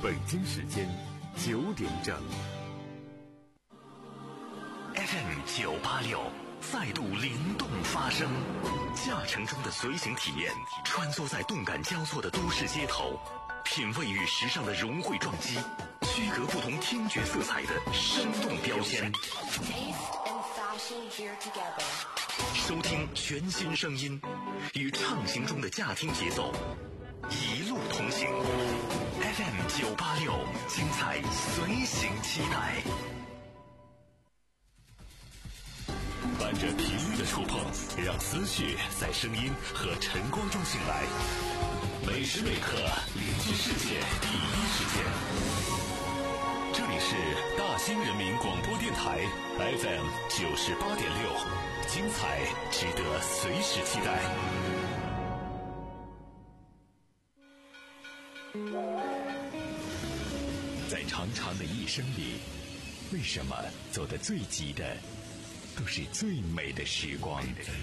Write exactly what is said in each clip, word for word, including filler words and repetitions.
北京时间九点整。 F M 九八六再度灵动发声，驾乘中的随行体验，穿梭在动感交错的都市街头，品味与时尚的融汇撞击，区隔不同听觉色彩的生动标签。收听全新声音，与畅行中的驾听节奏一路同行。F M 九八六，精彩随行期待。伴着频率的触碰，让思绪在声音和晨光中醒来。每时每刻聆听世界第一时间。这里是大兴人民广播电台 F M 九十八点六，精彩值得随时期待。在长长的一生里，为什么走得最急的都是最美的时光？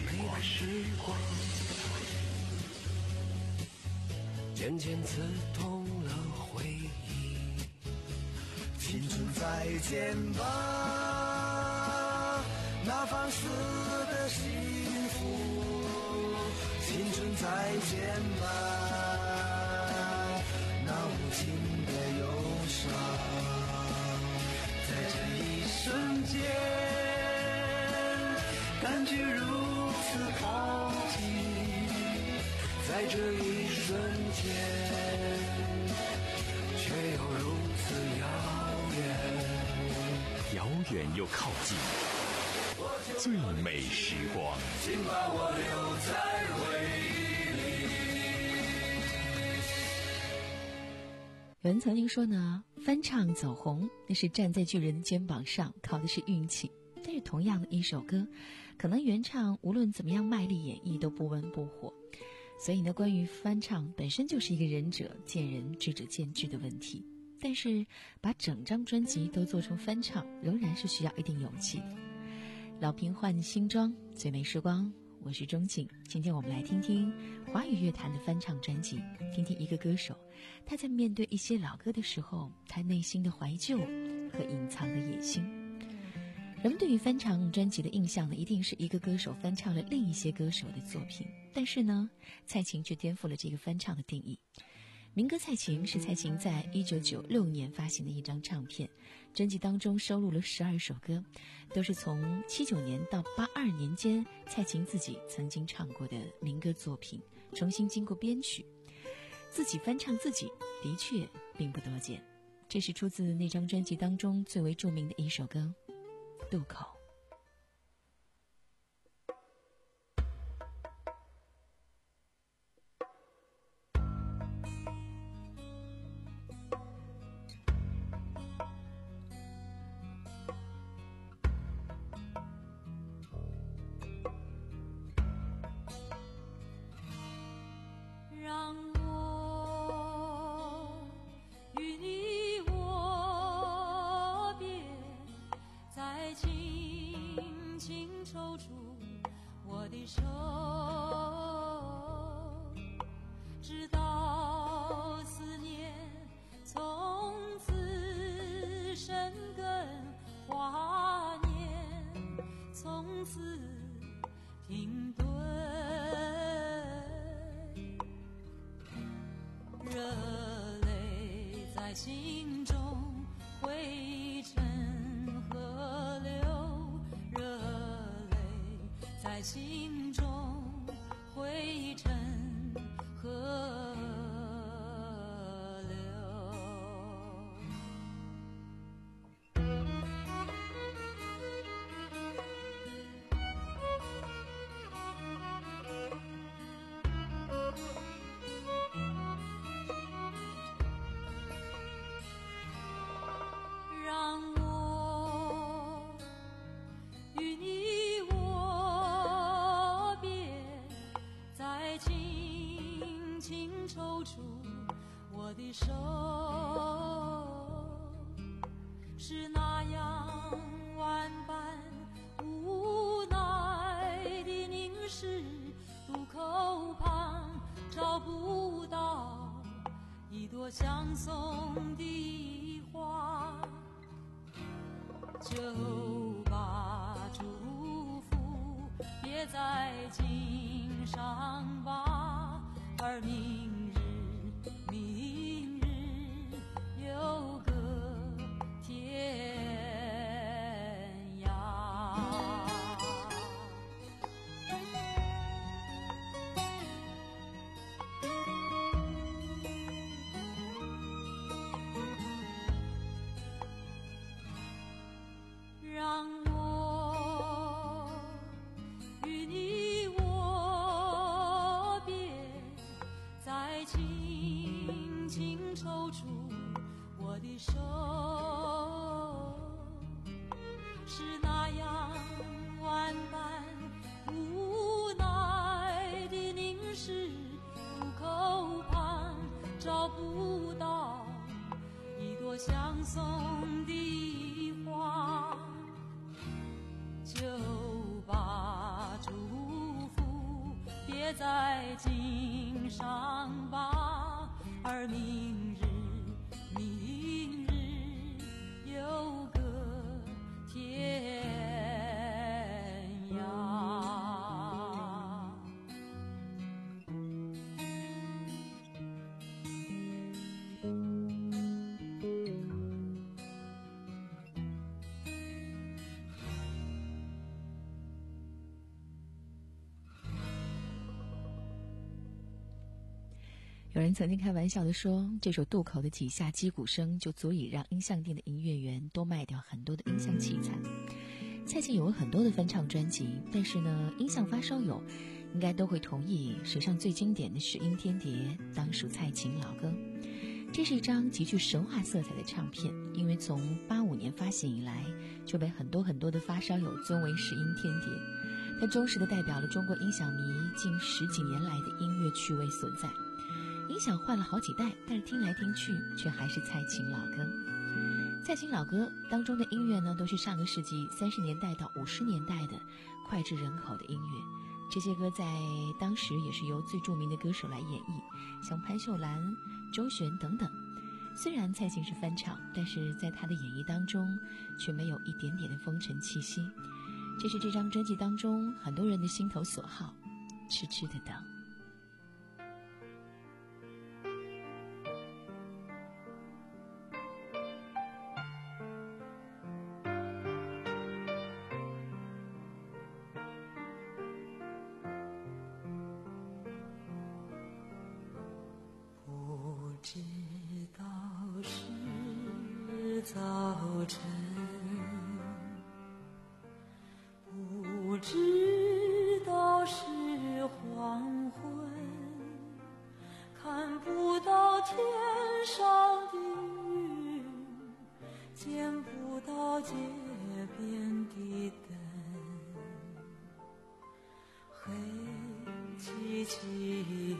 渐渐刺痛了回忆，青春再见吧，那放肆的幸福，青春再见吧，那无情的忧伤，在这一瞬间感觉如此靠近，在这一瞬间却又如此遥远， 遥远又靠近，最美时光， 请把我留在回忆里。 有人曾经说呢，翻唱走红那是站在巨人的肩膀上，靠的是运气。但是同样的一首歌，可能原唱无论怎么样卖力演绎都不温不火。所以呢，关于翻唱本身就是一个仁者见仁，智者见智的问题。但是把整张专辑都做成翻唱，仍然是需要一定勇气的。老瓶换新装，最美时光，我是钟静。今天我们来听听华语乐坛的翻唱专辑，听听一个歌手他在面对一些老歌的时候，他内心的怀旧和隐藏的野心。人们对于翻唱专辑的印象呢，一定是一个歌手翻唱了另一些歌手的作品。但是呢，蔡琴却颠覆了这个翻唱的定义。民歌《蔡琴》是蔡琴在一九九六年发行的一张唱片，专辑当中收录了十二首歌，都是从七九年到八二年间蔡琴自己曾经唱过的民歌作品，重新经过编曲。自己翻唱自己的确并不多见，这是出自那张专辑当中最为著名的一首歌《渡口》。 让我与你握别，再轻轻抽出我的手，直到思念从此生根，华年从此停顿。热泪在心中汇成河流，热泪在心中汇成河流。让我与你握别，再轻轻抽出我的手，是那样万般无奈的凝视，渡口旁找不到一朵相送送的花，就把祝福别在襟上吧，而明日明日有个天涯。让我与你握别，再轻轻抽出我的手，是那样万般无奈的凝视，路口旁找不到一朵相送的花，就把祝福别在襟上吧，而明日明日有个天涯。 有人曾经开玩笑地说，这首渡口的几下击鼓声就足以让音像店的营业员多卖掉很多的音像器材。蔡琴有了很多的翻唱专辑，但是呢，音像发烧友应该都会同意，史上最经典的是《阴天蝶》，当属蔡琴老歌。这是一张极具神话色彩的唱片，因为从八五年发行以来，就被很多很多的发烧友尊为是阴天蝶。它忠实地代表了中国音响迷近十几年来的音乐趣味所在。音响换了好几代，但是听来听去却还是蔡琴老歌。蔡琴老歌当中的音乐呢，都是上个世纪三十年代到五十年代的脍炙人口的音乐。这些歌在当时也是由最著名的歌手来演绎，像潘秀兰、周璇等等。虽然蔡琴是翻唱，但是在她的演绎当中却没有一点点的风尘气息。这是这张专辑当中很多人的心头所好，痴痴的等。 知道是早晨，不知道是黄昏，看不到天上的云，见不到街边的灯，黑漆漆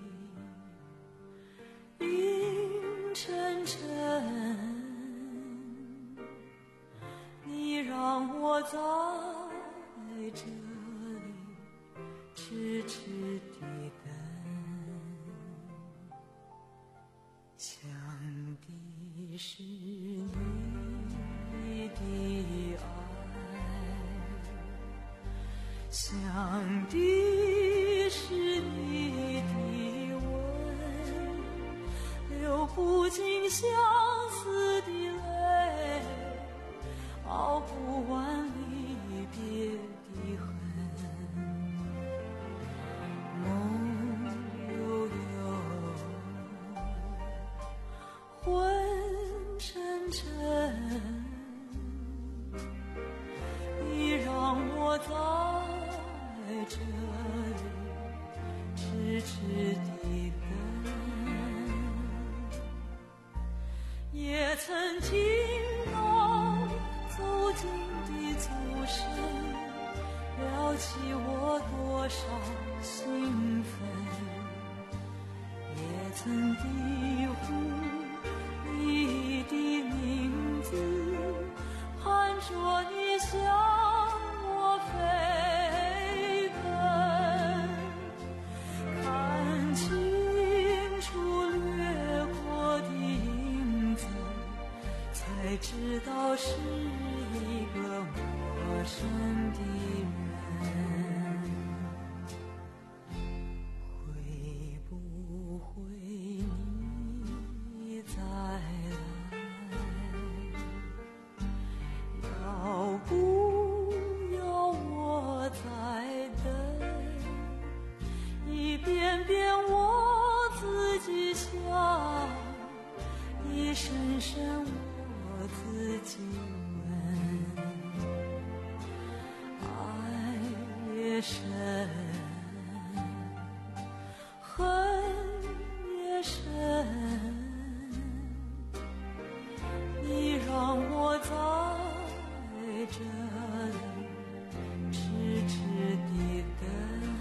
阴沉沉，你让我在这里痴痴地等，想的是你的爱，想的是你的吻，流不尽相思的泪，熬不完离别的恨。梦悠悠，昏沉沉，你让我在这里痴痴地等，也曾听到走近的足声，撩起我多少兴奋，也曾低呼你的名字，盼着你向我飞奔，看清楚掠过的阴才知道是一个陌生的人。会不会你再来？要不要我再等？一遍遍我自己想，一声声我自己问。爱越深，恨越深，你让我在这里痴痴地等。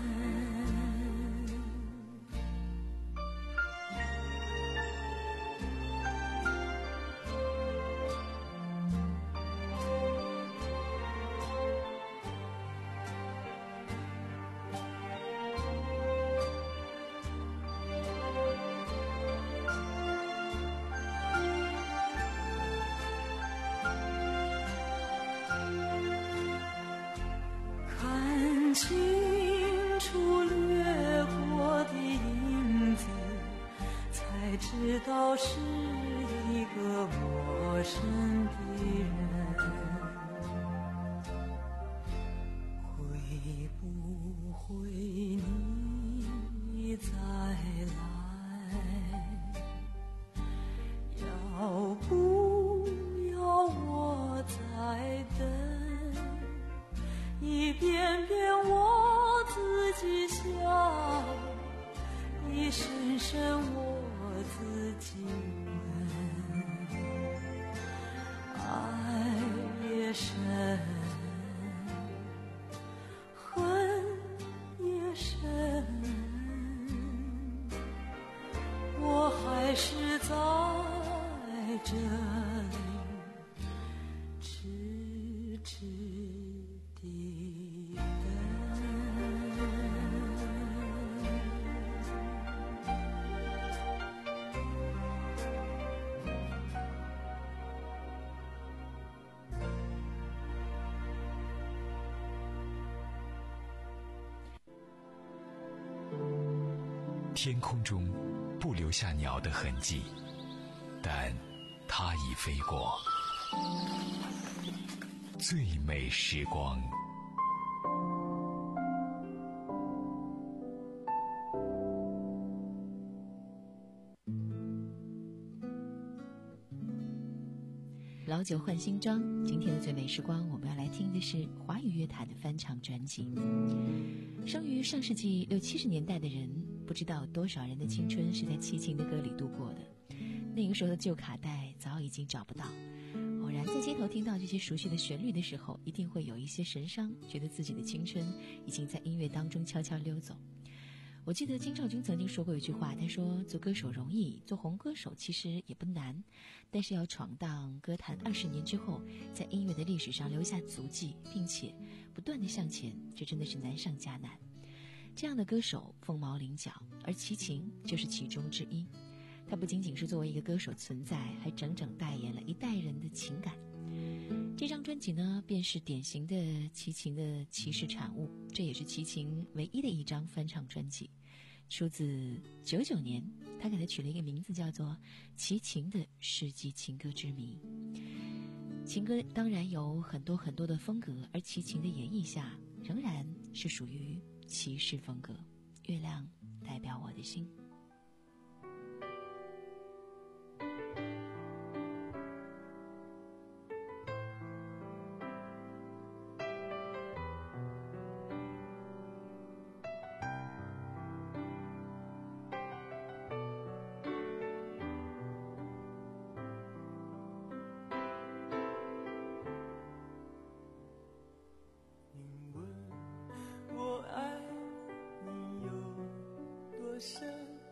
看清楚掠过的影子，才知道是一个陌生的人。会不会你再来？要不要我再等？一遍遍我自己想，一声声我自己问。爱越深，恨越深，我还是在这里痴痴地等。 天空中不留下鸟的痕迹，但它已飞过。最美时光。 老酒换新装，今天的最美时光，我们要来听的是华语乐坛的翻唱专辑。生于上世纪六七十年代的人，不知道多少人的青春是在齐秦的歌里度过的。那个时候的旧卡带早已经找不到，偶然在街头听到这些熟悉的旋律的时候，一定会有一些神伤，觉得自己的青春已经在音乐当中悄悄溜走。我记得金少君曾经说过一句话，他说做歌手容易，做红歌手其实也不难，但是要闯荡歌坛二十年之后，在音乐的历史上留下足迹，并且不断地向前，这真的是难上加难。这样的歌手凤毛麟角，而齐秦就是其中之一。他不仅仅是作为一个歌手存在，还整整代言了一代人的情感。这张专辑呢，便是典型的齐秦的骑士产物，这也是齐秦唯一的一张翻唱专辑，出自九九年，他给他取了一个名字叫做《齐秦的世纪情歌之谜》。情歌当然有很多很多的风格，而齐秦的演绎下，仍然是属于骑士风格。月亮代表我的心。 我爱你有多深，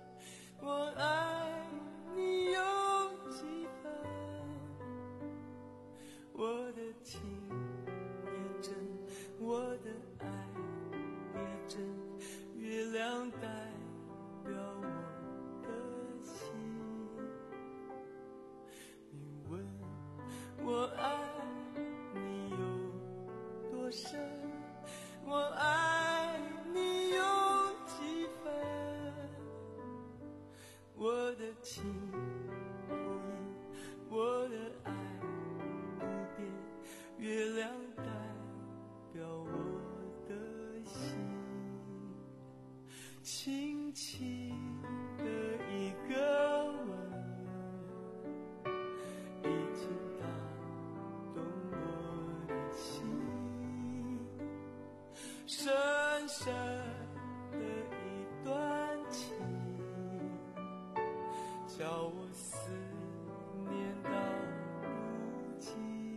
叫我思念到如今。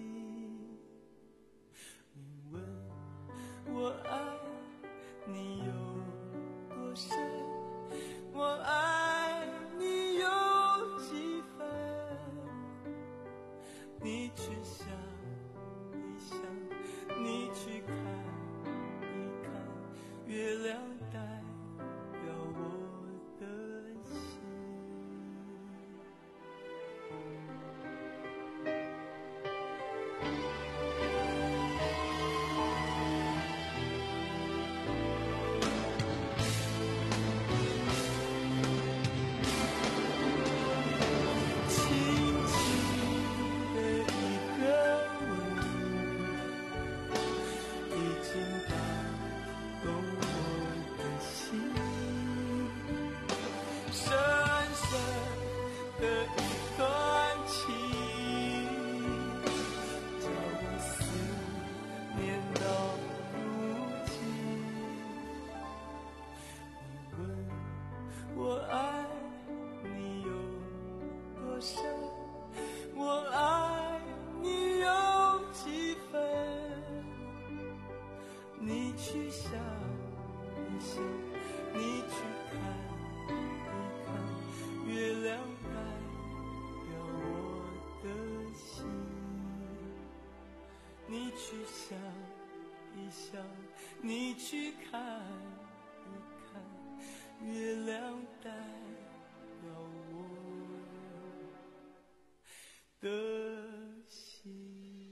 你问我爱你有多深，我爱你有几分，你去想一想，你去看一看，月亮代表我的心。我爱你有多深，我爱你有几分，你去想一想，你去看一看，月亮代表我的心。你去想一想，你去看一看，月亮代表我的心。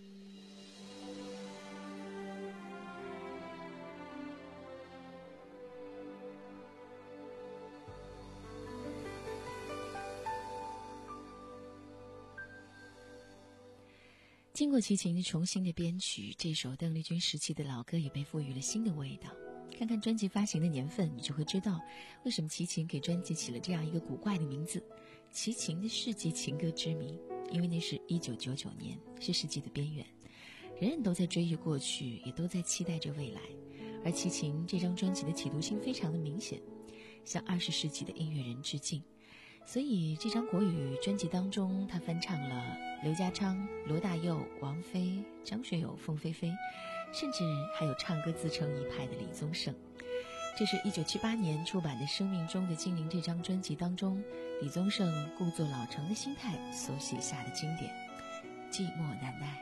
经过齐秦的重新的编曲，这首邓丽君时期的老歌也被赋予了新的味道。看看专辑发行的年份，你就会知道为什么齐秦给专辑起了这样一个古怪的名字——齐秦的世纪情歌之谜。因为那是一九九九年，是世纪的边缘，人人都在追忆过去，也都在期待着未来。而齐秦这张专辑的企图心非常的明显，向二十世纪的音乐人致敬。所以这张国语专辑当中，他翻唱了刘家昌、罗大佑、王菲、张学友、凤飞飞，甚至还有唱歌自成一派的李宗盛。这是一九七八年出版的《生命中的精灵》这张专辑当中，李宗盛故作老成的心态所写下的经典《寂寞难耐》。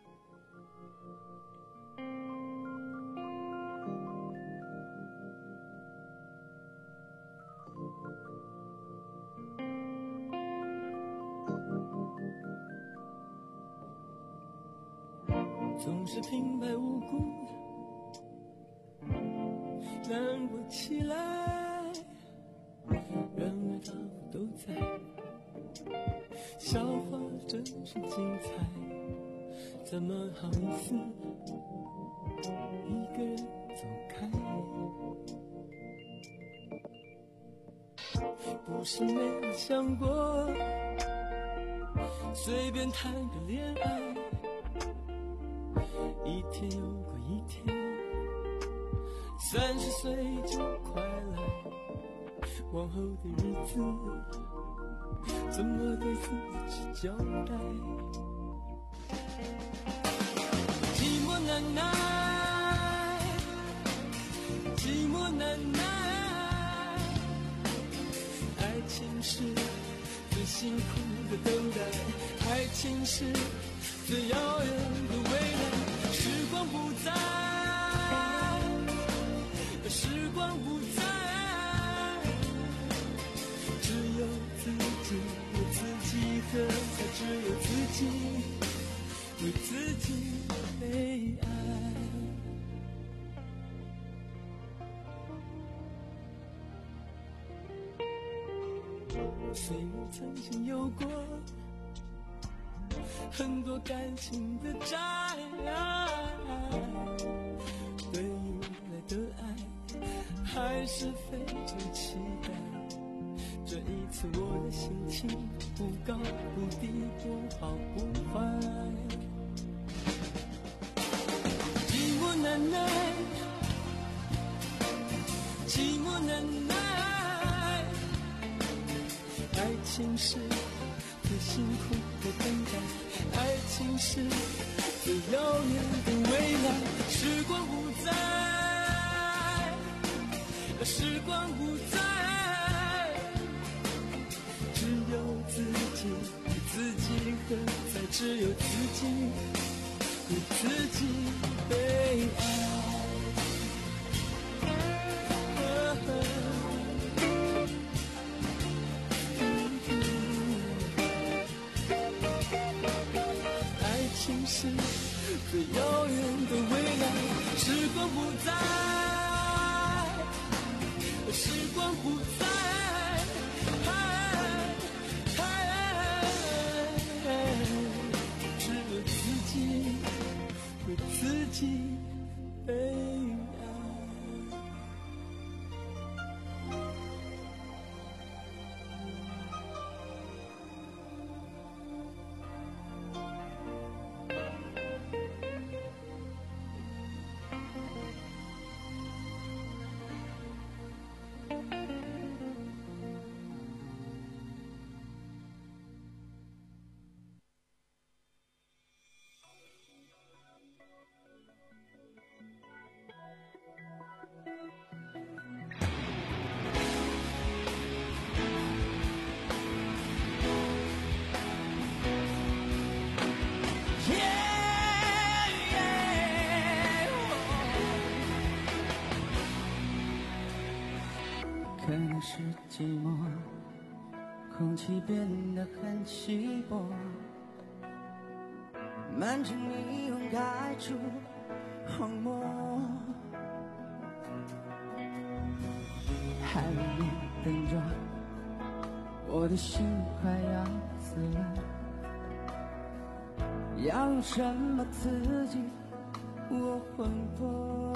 总是平白无故难过起来，原来他们都在，笑话真是精彩，怎么好意思一个人走开？不是没有想过随便谈个恋爱，一天又过一天，三十岁就快来，往后的日子怎么对自己交代？寂寞难耐，寂寞难耐，爱情是最辛苦的等待，爱情是最遥远的未来。时光不在，时光不在，只有自己为自己喝彩，只有自己为自己悲哀。虽然曾经有过很多感情的债，对于未来的爱还是非常期待。这一次我的心情不高不低，不好不坏。寂寞难耐，寂寞难耐，爱情情是最辛苦的等待，爱情是最遥远的未来。时光不再，时光不再，只有自己，自己和在，只有自己和自己被爱。是最遥远的未来，时光不在，时光不在，只有自己和自己被爱。 可能是寂寞，空气变得很稀薄，满城霓虹开出荒漠，还有你等着，我的心快要死了，要用什么刺激我魂魄？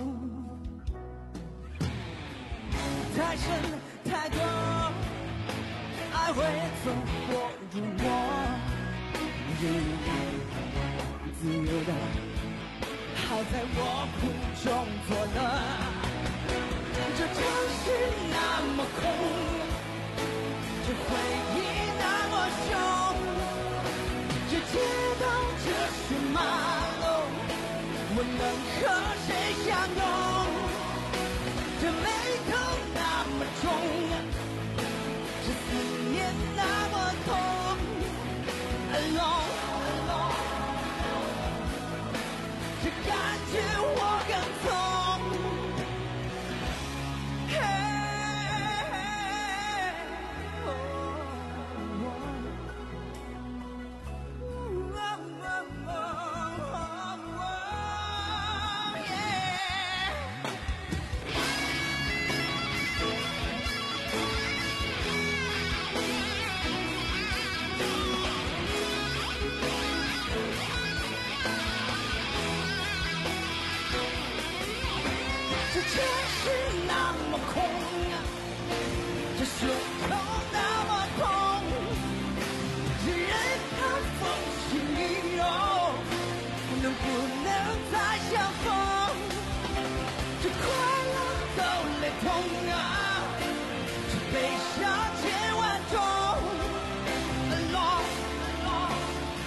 太深太多，爱会走火入魔，任由自由的好在我苦中作乐。这城市那么空，这回忆那么凶，这街道这是马路，我能和谁相拥？这眉头那么重，这思念那么痛 Alone, alone 这感觉我更痛 hey, oh, oh, oh, oh, oh, oh, yeah. 这城市那么空，这胸口那么痛，这人他风起云涌，能不能再相逢？这快乐都雷同啊，这悲伤千万种 Alone, alone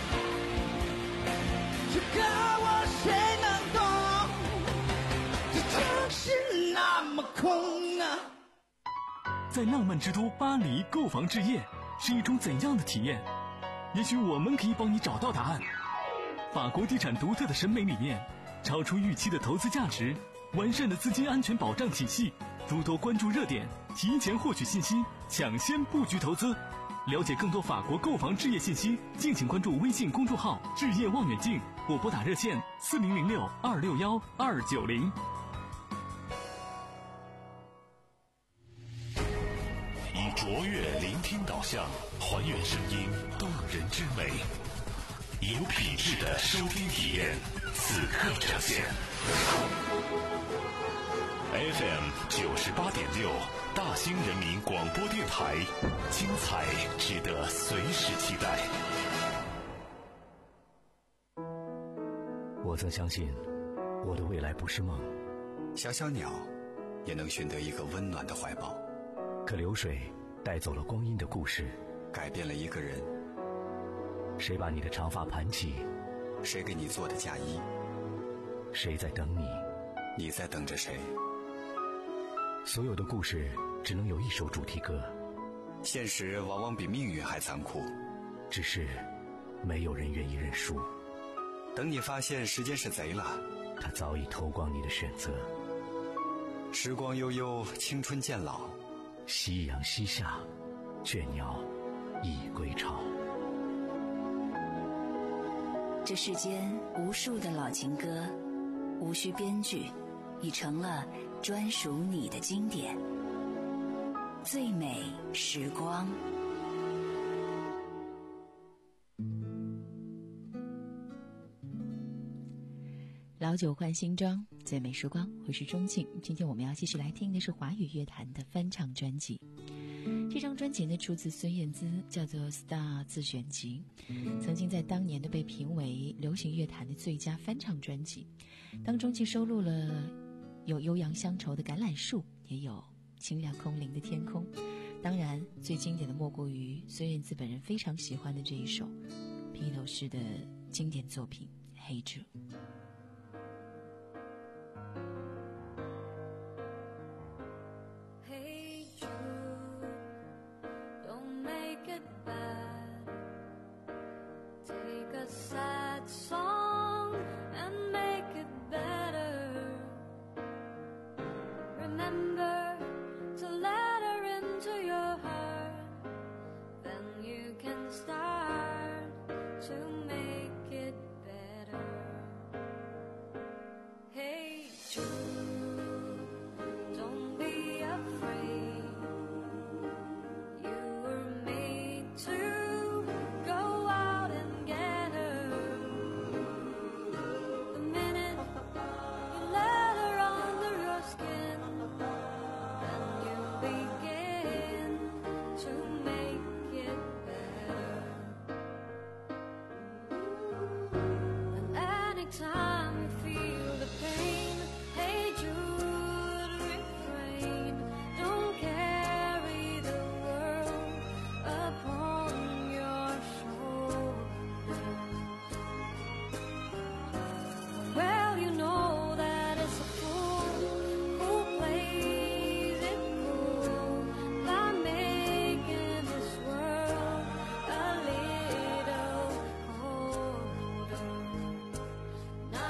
这个我谁能懂？这城市那么空啊。 在浪漫之都巴黎购房置业是一种怎样的体验？也许我们可以帮你找到答案。法国地产独特的审美理念，超出预期的投资价值，完善的资金安全保障体系，诸多关注热点，提前获取信息，抢先布局投资。了解更多法国购房置业信息，敬请关注微信公众号置业望远镜或拨打热线四零零六二六幺二九零。 以卓越聆听导向，还原声音动人之美，有品质的收听体验，此刻呈现。F M 九十八点六，大兴人民广播电台，精彩值得随时期待。 我曾相信，我的未来不是梦。 小小鸟也能寻得一个温暖的怀抱。 可流水带走了光阴的故事， 改变了一个人。 谁把你的长发盘起？ 谁给你做的嫁衣？ 谁在等你？ 你在等着谁？ 所有的故事只能有一首主题歌。 现实往往比命运还残酷， 只是没有人愿意认输。 等你发现时间是贼了， 他早已偷光你的选择。 时光悠悠，青春渐老， 夕阳西下，倦鸟已归巢。 这世间无数的老情歌，无需编剧，已成了专属你的经典。最美时光。 老酒换新装，最美时光，我是钟静。今天我们要继续来听的是华语乐坛的翻唱专辑。这张专辑呢出自孙燕姿，叫做《Star 自选集》，曾经在当年的被评为流行乐坛的最佳翻唱专辑，当中既收录了有悠扬乡愁的《橄榄树》，也有清亮空灵的天空。当然最经典的莫过于孙燕姿本人非常喜欢的这一首披头士的经典作品《Hey Jude》。 Now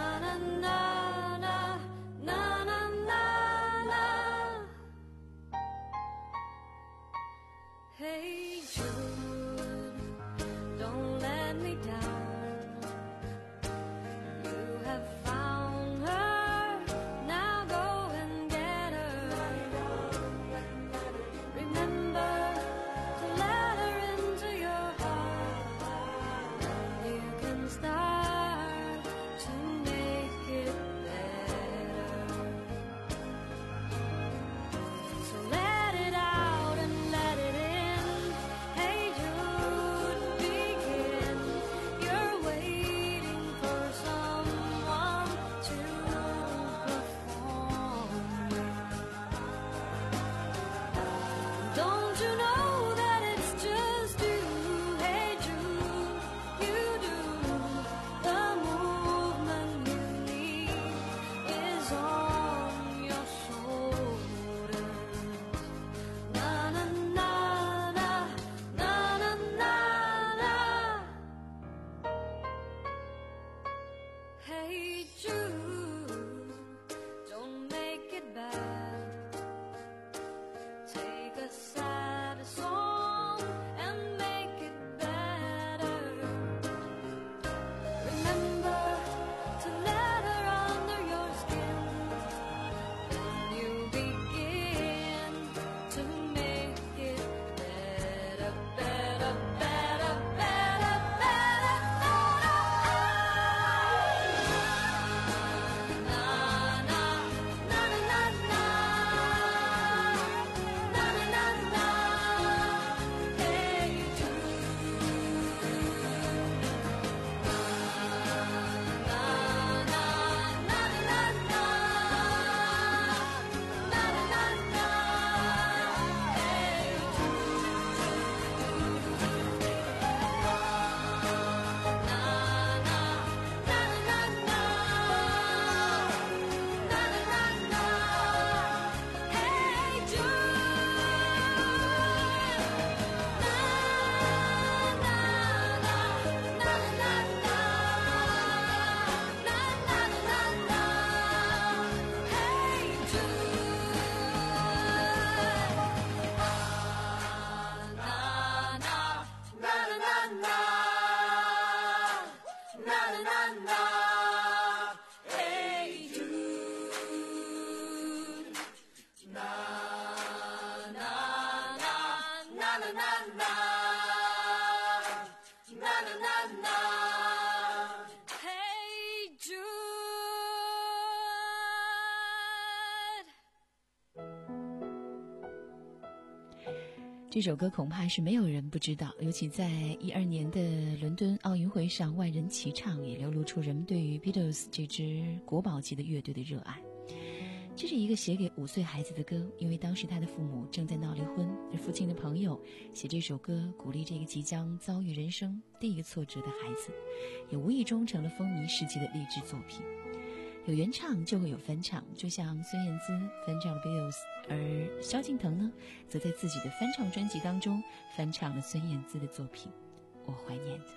这首歌恐怕是没有人不知道，尤其在一二年的伦敦奥运会上万人齐唱，也流露出人们对于 Beatles 这支国宝级的乐队的热爱。这是一个写给五岁孩子的歌，因为当时他的父母正在闹离婚，而父亲的朋友写这首歌鼓励这个即将遭遇人生第一个挫折的孩子，也无意中成了风靡世界的励志作品。有原唱就会有翻唱，就像孙燕姿翻唱了 Beatles， 而萧敬腾呢，则在自己的翻唱专辑当中翻唱了孙燕姿的作品《我怀念的》。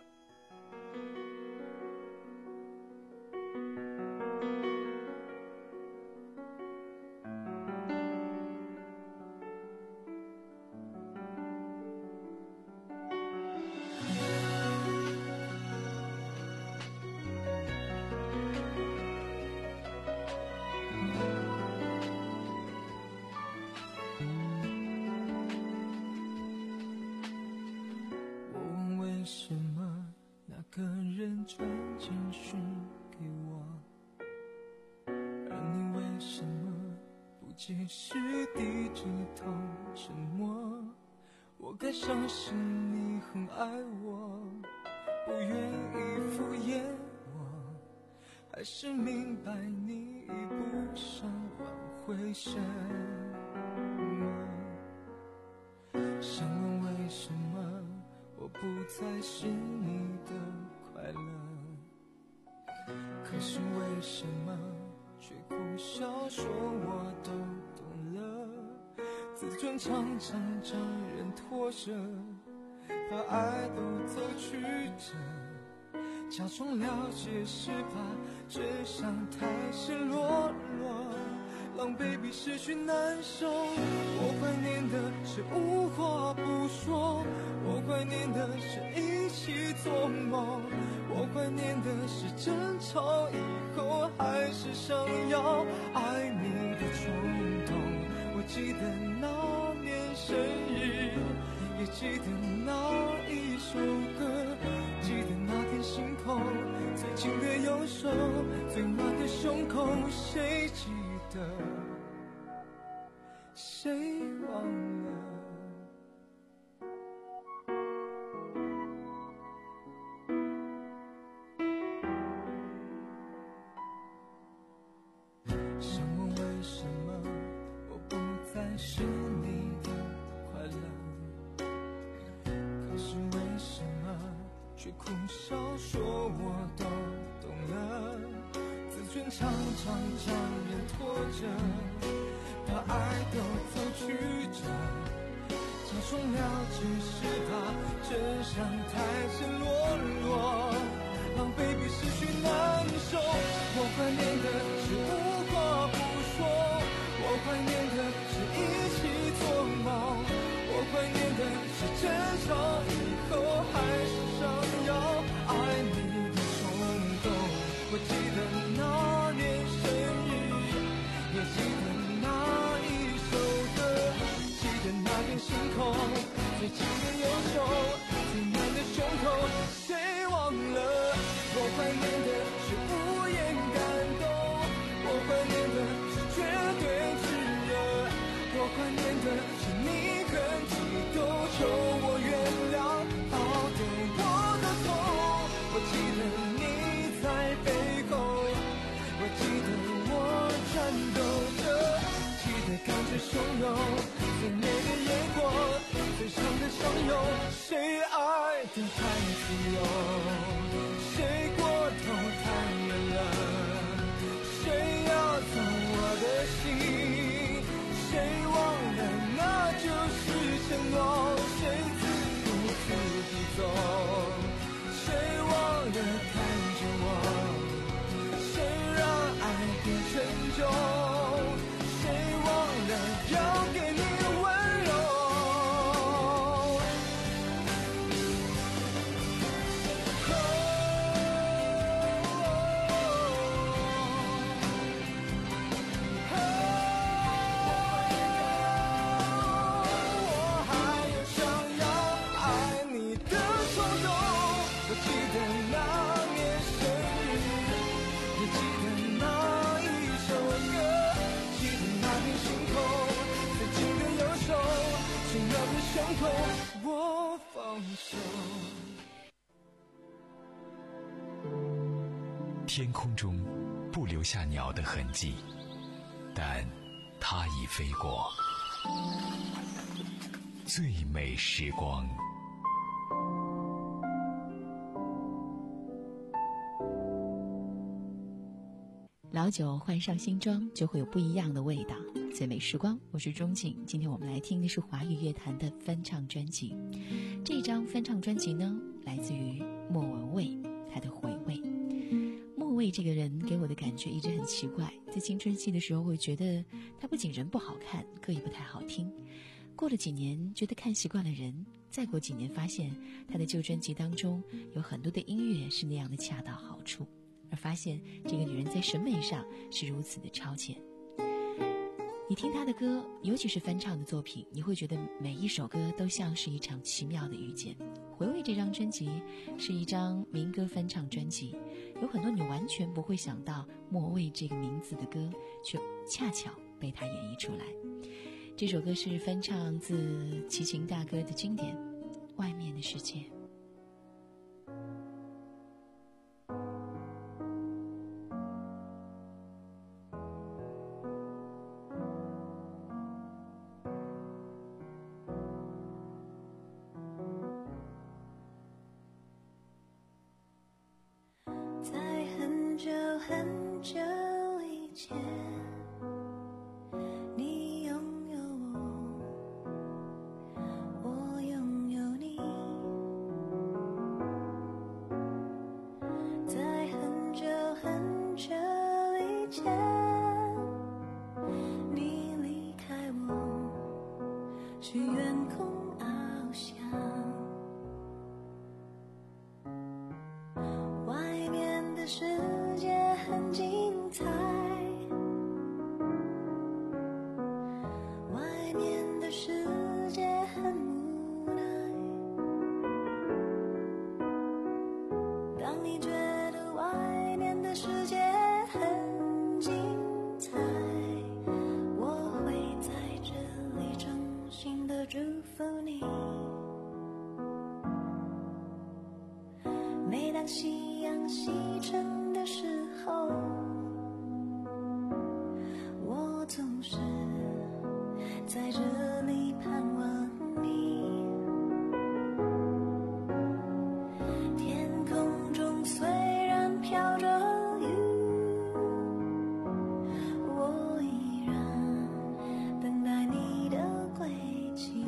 解释低着头沉默，我该相信你很爱我，不愿意敷衍我，还是明白你已不想挽回什么。想问为什么我不再是你的快乐，可是为什么却苦笑说我都懂了，自尊常常让人拖着，把爱都走曲折，假装了解是怕真相太赤裸裸，狼狈比失去难受。我怀念的是无话不说，我怀念的是一起做梦，我怀念的是争吵以后还是想要爱你的冲动。我记得那年生日，也记得那一首歌，记得那天心口最紧的右手，最暖的胸口，谁记得谁忘了。想问为什么我不再是你的快乐，可是为什么却苦笑说我都懂了，自尊常常让人拖着，把爱都走曲折，假装了解是怕真相太赤裸裸，狼狈比失去难受。我怀念的是无话不说，我怀念的是一起做梦，我怀念的是争吵以后还是想要爱你的冲动。我记得那年生日，也记得那一首歌，记得那天心口最紧的右手，最暖的胸口，谁忘了？我怀念的是无言感动，我怀念的是绝对炽热，我怀念的是你很激动求我原谅熬给我的痛。我记得你在背后，我记得我颤抖着，记得感觉汹涌，最美的眼光，最长的相拥，谁爱得太自由，谁过头太远了，谁要走我的心，谁忘了那就是承诺，谁自顾自地走，谁忘了看着我，谁让爱变沉重，谁忘了要给你温柔。 天空中不留下鸟的痕迹，但它已飞过。最美时光。 老酒换上新装，就会有不一样的味道。最美时光，我是钟静。今天我们来听的是华语乐坛的翻唱专辑。这张翻唱专辑呢，来自于莫文蔚，她的回味。莫文蔚这个人给我的感觉一直很奇怪，在青春期的时候会觉得她不仅人不好看，歌也不太好听。过了几年，觉得看习惯了人，再过几年发现她的旧专辑当中有很多的音乐是那样的恰到好处，而发现这个女人在审美上是如此的超前。你听她的歌，尤其是翻唱的作品，你会觉得每一首歌都像是一场奇妙的遇见。回味这张专辑是一张民歌翻唱专辑，有很多你完全不会想到莫文蔚这个名字的歌，却恰巧被她演绎出来。这首歌是翻唱自齐秦大哥的经典《外面的世界》。 很久以前，你拥有我，我拥有你。在很久很久以前，你离开我，去远空翱翔。外面的世界很精彩，外面的世界很无奈。当你觉得外面的世界很精彩，我会在这里衷心的祝福你。每当夕阳西沉的时候，我总是在这里盼望你。天空中虽然飘着雨，我依然等待你的归期。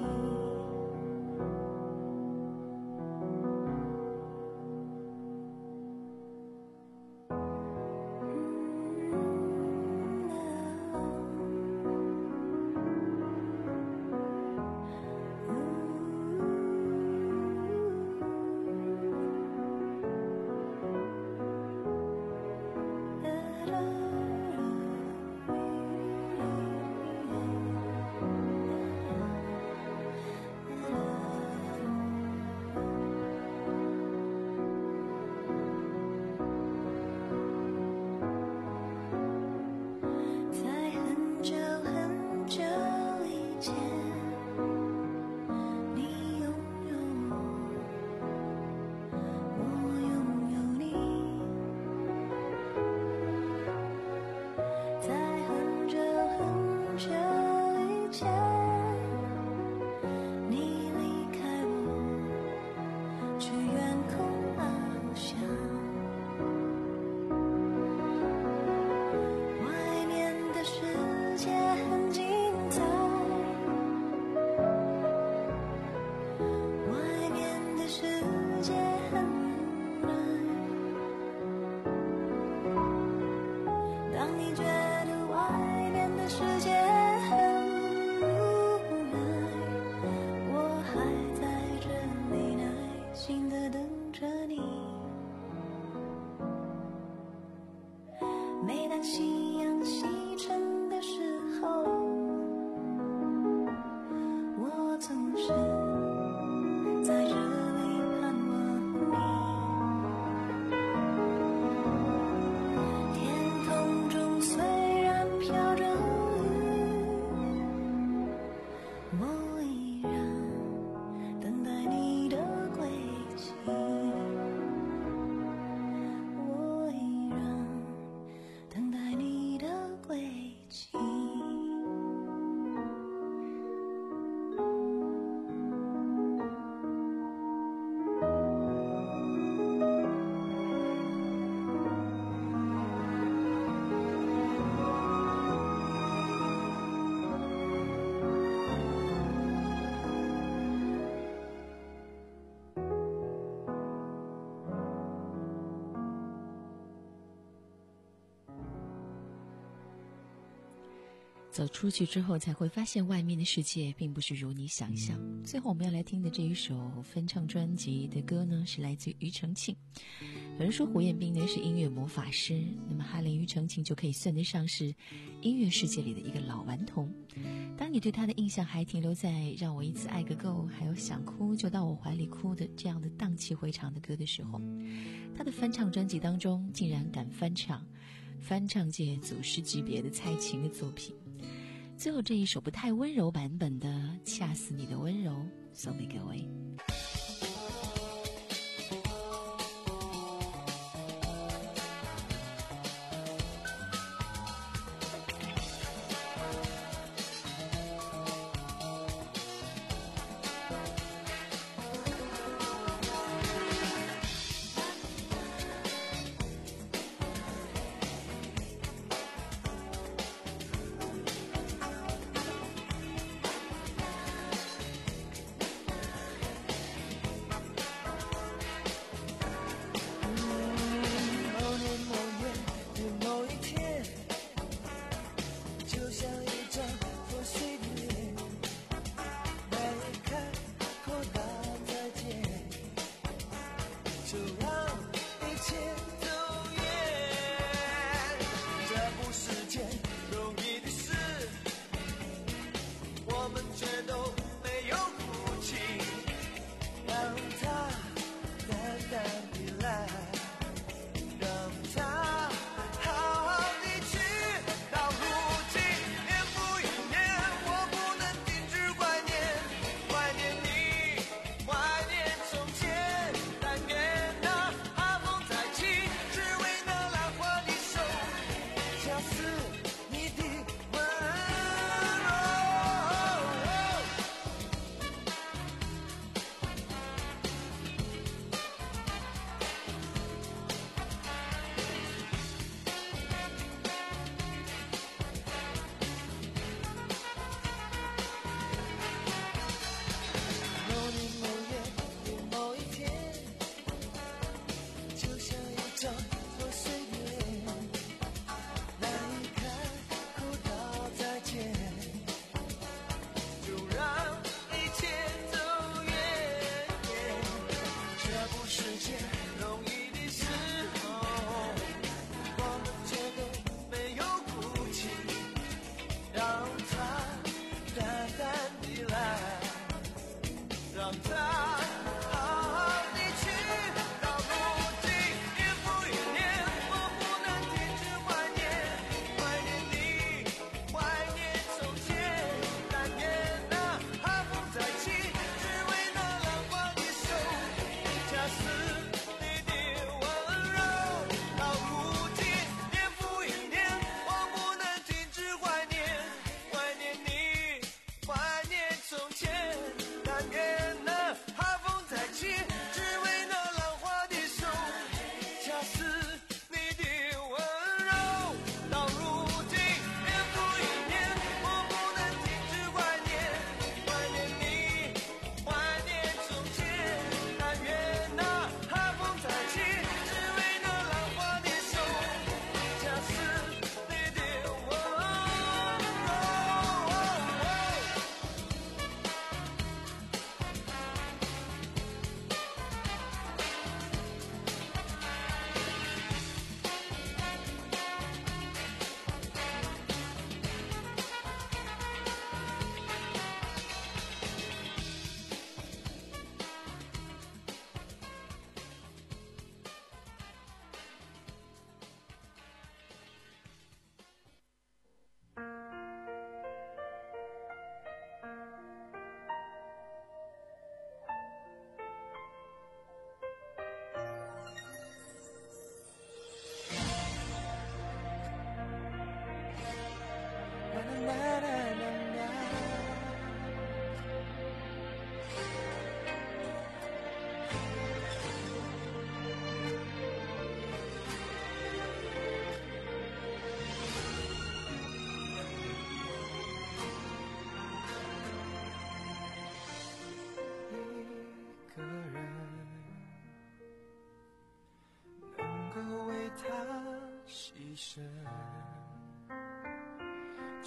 每当夕阳西沉的时候，我总是在这里盼望你。天空中虽然飘着雨，我依然等待你的归期。我依然走出去之后才会发现外面的世界并不是如你想象。最后我们要来听的这一首翻唱专辑的歌呢，是来自庾澄庆。有人说胡彦斌呢是音乐魔法师，那么哈林庾澄庆就可以算得上是音乐世界里的一个老顽童。当你对他的印象还停留在让我一次爱个够，还有想哭就到我怀里哭的这样的荡气回肠的歌的时候，他的翻唱专辑当中竟然敢翻唱翻唱界祖师级别的蔡琴的作品。最后这一首不太温柔版本的《恰似你的温柔》送给各位。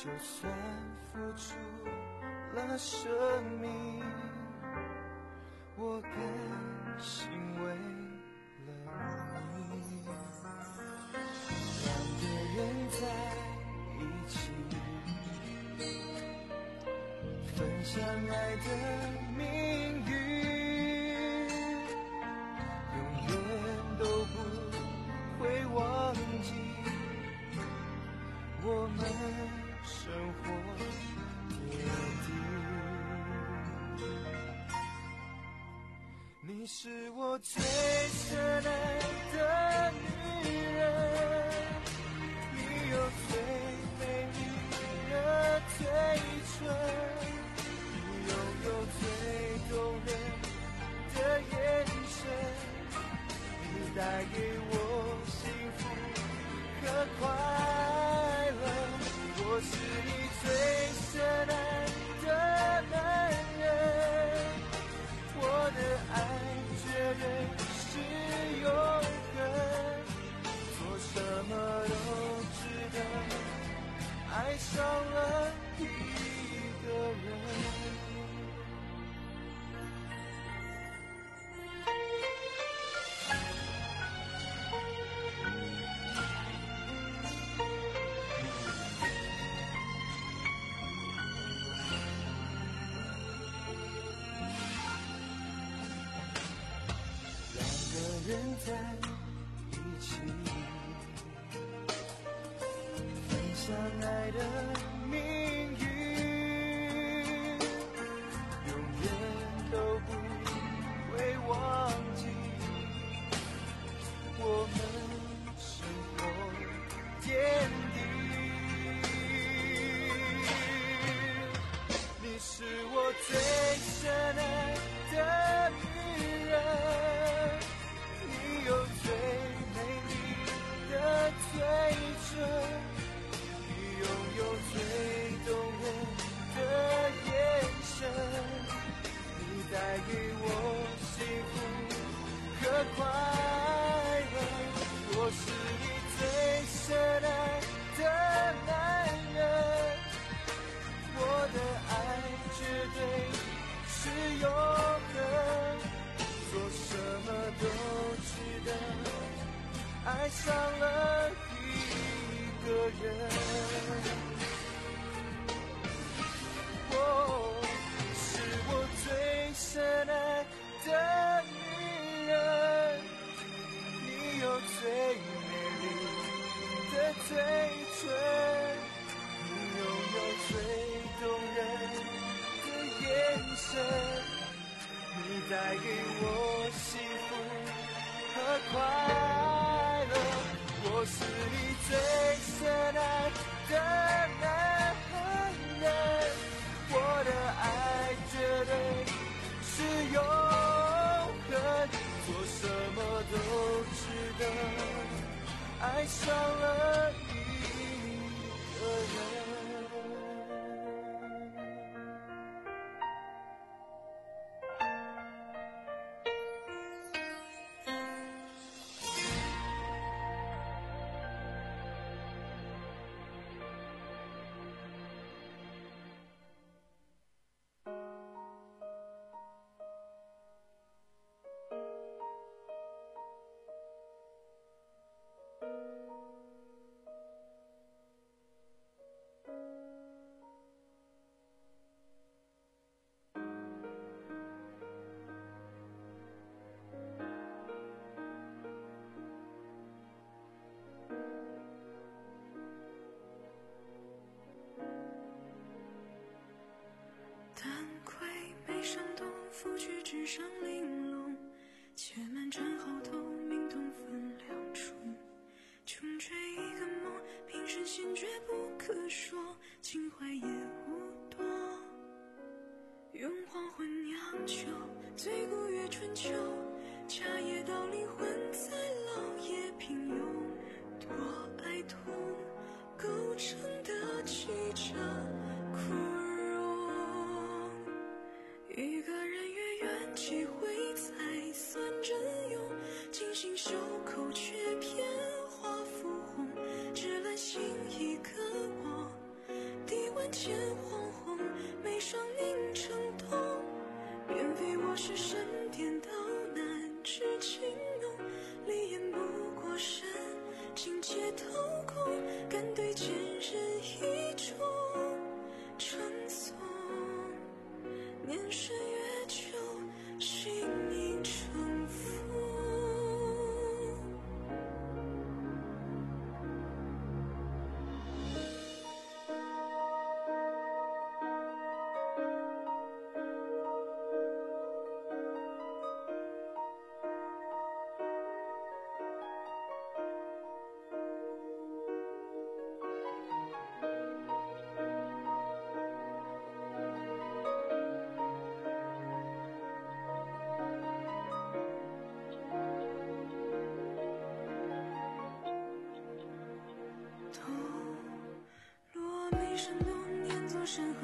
就算付出了生命，我甘心为了你。两个人在一起，分享爱的命运，永远都不会忘记我们生活点滴。你是我最深爱的女人，你有最美丽的嘴唇，你拥有最动人的眼神，你带给我幸福和快乐。我是你最深爱的男人，我的爱绝对是永恒，做什么都值得，爱上了一个人。人在一起，分享爱的命运，永远都不会忘记我们生活点滴。你是我最深爱的女人，你有最美丽的嘴唇，你拥有最动人的眼神，你带给我幸福和快乐。我是你最深爱的男人，我的爱绝对是永恒，做什么都值得，爱上了一个人。我是我最深爱的女人，你有最美丽的嘴唇，你拥有最动人的眼神，你带给我幸福和快乐。我是你最深爱的男人，我的爱绝对是永恒，做什么都值得，爱上了一个人。 夫君纸上玲珑，且慢战后透明同分两处。穷追一个梦，平生先觉不可说，情怀也无多。用黄昏酿酒，醉古月春秋，茶叶到灵魂在老也平庸。多爱痛构成的曲折枯荣，一个人越远几回才算真用，精心袖口却偏花肤红，只揽心一个我，低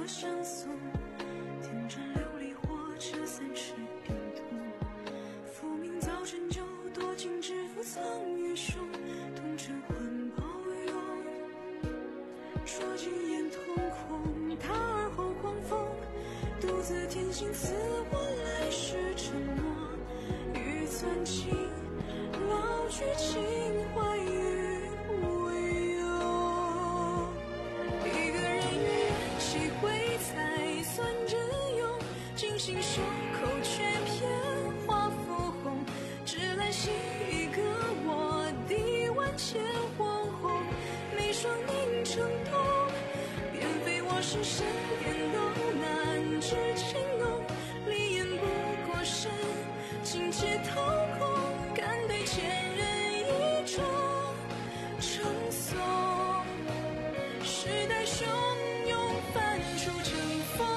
相送，天真琉璃火车三尺冰痛，复明早晨就躲进知府藏于胸，铜尘环抱拥，说尽眼瞳孔，他而后狂风，独自天行赐我来世沉默，欲钻情老去情怀与无忧，一个人愿几回才算真用，精心守口却偏花浮红，只来惜一个我的万千黄红，眉霜凝成冬，便非我是谁眼都难知情浓，离眼不过身，境界掏空，敢对前人一种称颂，时代汹涌翻出阵风，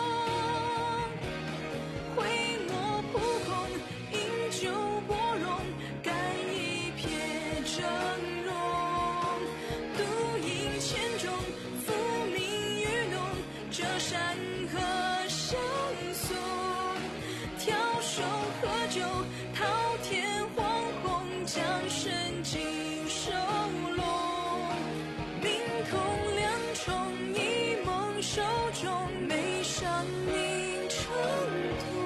挥墨扑空，饮酒波容，干一瞥峥嵘，独饮千种，浮名于浓，这山河相送，挑手喝酒，滔天黄红，将身尽收拢，明空两重，一梦手中，眉上凝成痛。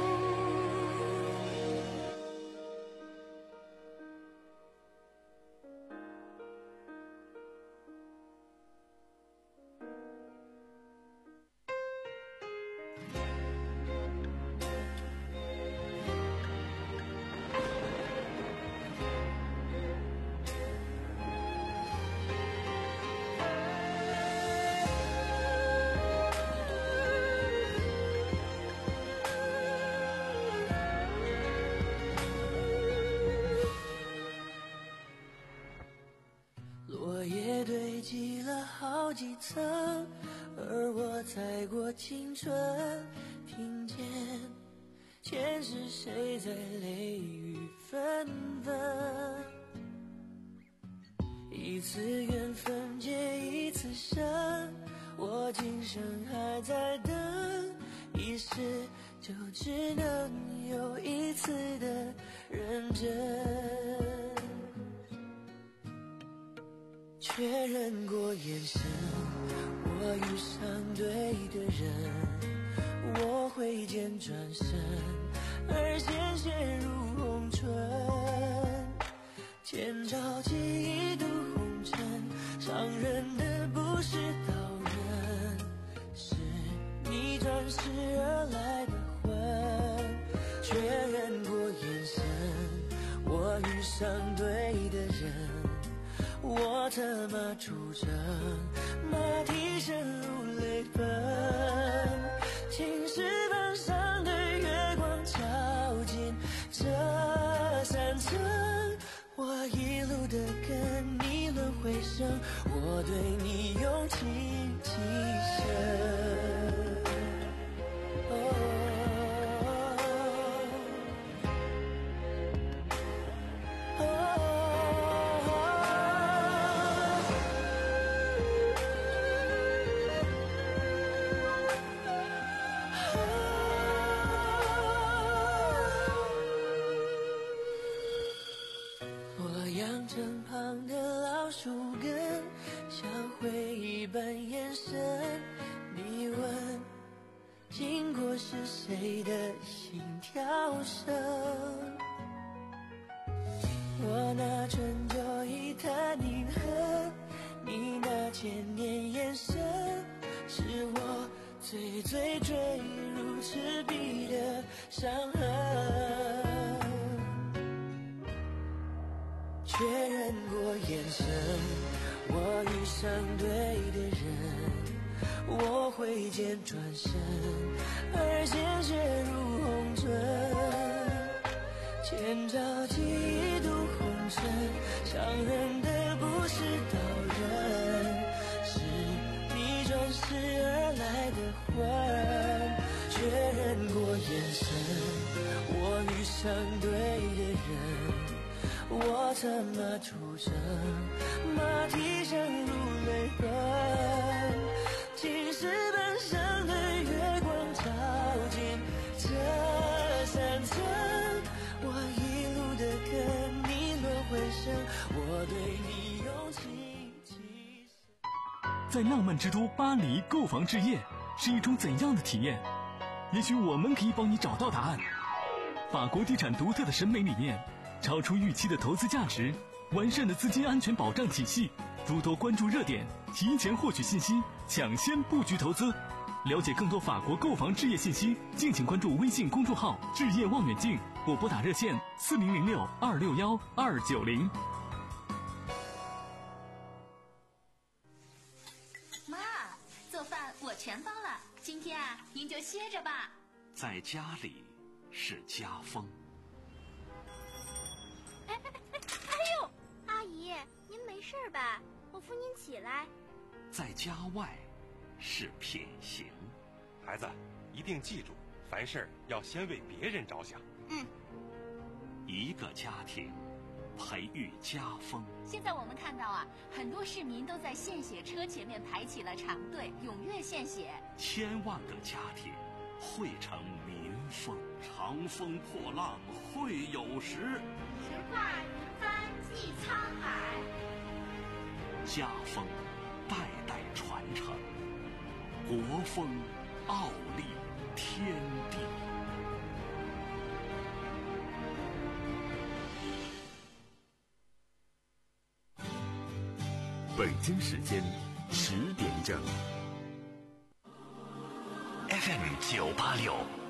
落叶堆积了好几层，而我踩过青春，听见前世谁在泪雨纷纷，一次缘分结一次生，我今生还在等，一世就只能有一次的认真，确认过眼神，我遇上对的人，我挥剑转身，而鲜血如红唇，千朝记一度红尘，伤人的不是刀刃，是你转世而来的魂，确认过眼神，我遇上对的人，我策马出征，马蹄声如泪奔，青石板上的月光照进这山城，我一路的跟你轮回声，我对你用情极深。身旁的老树根，像回忆般延伸。你问，经过是谁的心跳声？我那春秋一叹凝恨，你那千年眼神，是我最最坠入赤壁的伤痕。确认过眼神，我遇上对的人，我挥剑转身，而鲜血如红唇，千朝记一度红尘，伤人的不是刀刃，是你转世而来的魂。确认过眼神，我遇上对的人，我策马出征，马蹄声如泪奔，青石板上的月在浪漫之都巴黎购房置业是一种怎样的体验？也许我们可以帮你找到答案。法国地产独特的审美理念，超出预期的投资价值，完善的资金安全保障体系，诸多关注热点，提前获取信息，抢先布局投资。了解更多法国购房置业信息，敬请关注微信公众号置业望远镜，或拨打热线四零零六二六幺二九零。 妈，做饭我全包了，今天啊，您就歇着吧。 在家里是家风。 哎哎哎哎呦，阿姨，您没事吧？我扶您起来。 在家外是品行。 孩子，一定记住，凡事要先为别人着想。 嗯。 一个家庭培育家风。 现在我们看到啊，很多市民都在献血车前面排起了长队，踊跃献血。 千万个家庭汇成民风。长风破浪会有时， 直挂云帆济沧海。 家风代代传承，国风傲立天地。 北京时间十点整。 F M 九八六。